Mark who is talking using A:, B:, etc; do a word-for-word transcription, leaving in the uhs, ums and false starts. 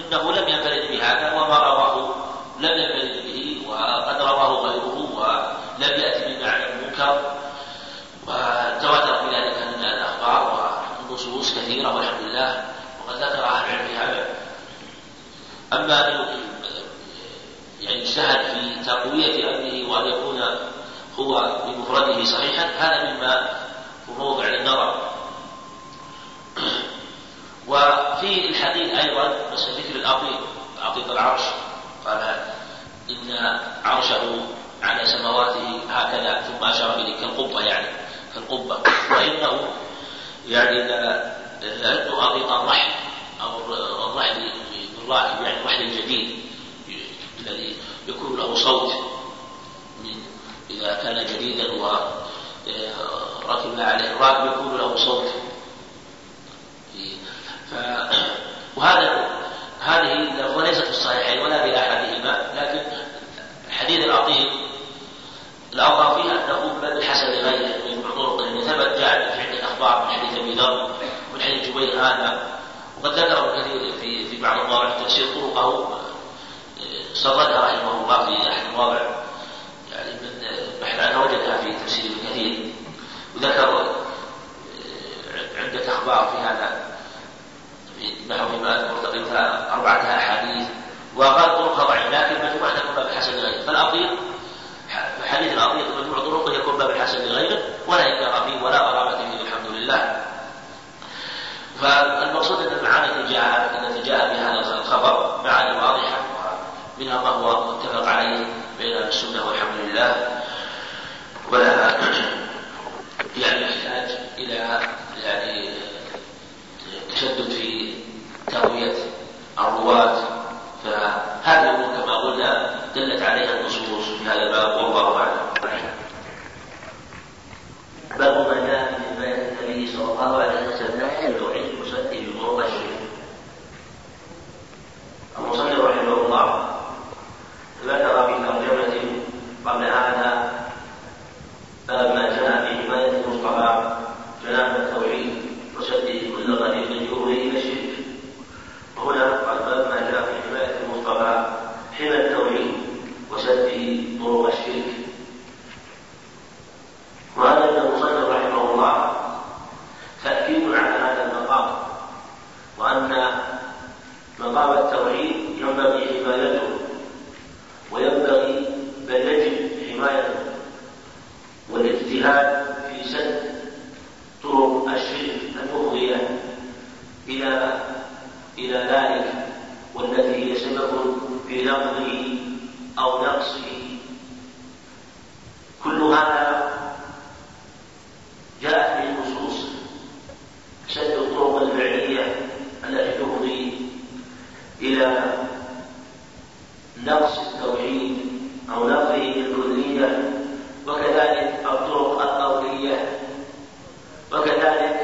A: إنه لم ينفرد بهذا، وما رواه لم ينفرد به، وقد رواه غيره ولم يأتي بمعنى المنكر، وتواتر في ذلك من الأخبار والنصوص كثيرة والحمد لله، وقد ذكر أهل العلم في هذا. أما يعني اجتهد في تقوية أمره وأن يكون هو بمفرده صحيحا، هذا مما في موضع للنظر. وفي الحديث أيضا بس ذكر الأطيق أطيق العرش، قال إن عرشه على سماواته هكذا، ثم أشار إليه كالقبة، يعني كالقبة، وإنه يعني لأنه أطيق الرحل أو الرحل بالراحل، يعني الرحل الجديد الذي يكون له صوت من إذا كان جديدا وركب عليه الراكب يكون له صوت. ف... وهذا هذه وليست في الصحيحين ولا بأحدهما، لكن حديث العطيق الأظهر فيها أنه بل الحسن لغيره من طرق، لأن ثبت جاء في عدة أخبار من حديث أبي ذر ومن حديث جبير هذا، وقد ذكر كثير في في بعض المواضع تفسير طرقه سردها رحمه الله في أحد المواضع، يعني من بحث عنها وجدها في تفسير ابن كثير، وذكر عدة أخبار في هذا نحو فيما أذكر تقريبا أربعة أحاديث، وقال طرقها ضعيفة لكن مجموعة تكون باب الحسن لغيره. فالأطيق حديث الأطيق مجموع طرقه يكون باب الحسن لغيره ولا إنكار فيه ولا غرابة فيه الحمد لله. فالمقصود أن المعاني التي جاء التي جاء بهذا الخبر معاني واضحة، منها ما هو متفق عليه بين السنة والحمد لله، ولا يعني يحتاج إلى يعني تشدد في تقوية الرواة. فهذه الأمور كما قلنا دلت عليها النصوص في هذا الباب، والله أعلم.
B: باب ما جاء في بيان النبي صلى الله عليه وسلم التوحيد المصدق بموضع الشرك. المصنف رحمه الله ذكر في ترجمة قبل هذا باب ما جاء في حماية المصطفى جناب التوحيد وسده كل طريق يؤوي إلى الشرك. وهنا قال باب ما جاء في حماية المصطفى حمى التوحيد وسده طرق الشرك. وهذا ابن المصنف رحمه الله تأكيد على هذا المقام، وأن مقام التوحيد ينبغي حمايته وينبغي بل يجب حمايته والاجتهاد في سد طرق الشرك المفضية إلى إلى ذلك، والتي هي سبب في نقضه أو نقصه. كل هذا جاءت به النصوص، سد الطرق الفعلية التي تفضي إلى نقص التوحيد أو نقضه بالكلية، وكذلك الطرق القولية، وكذلك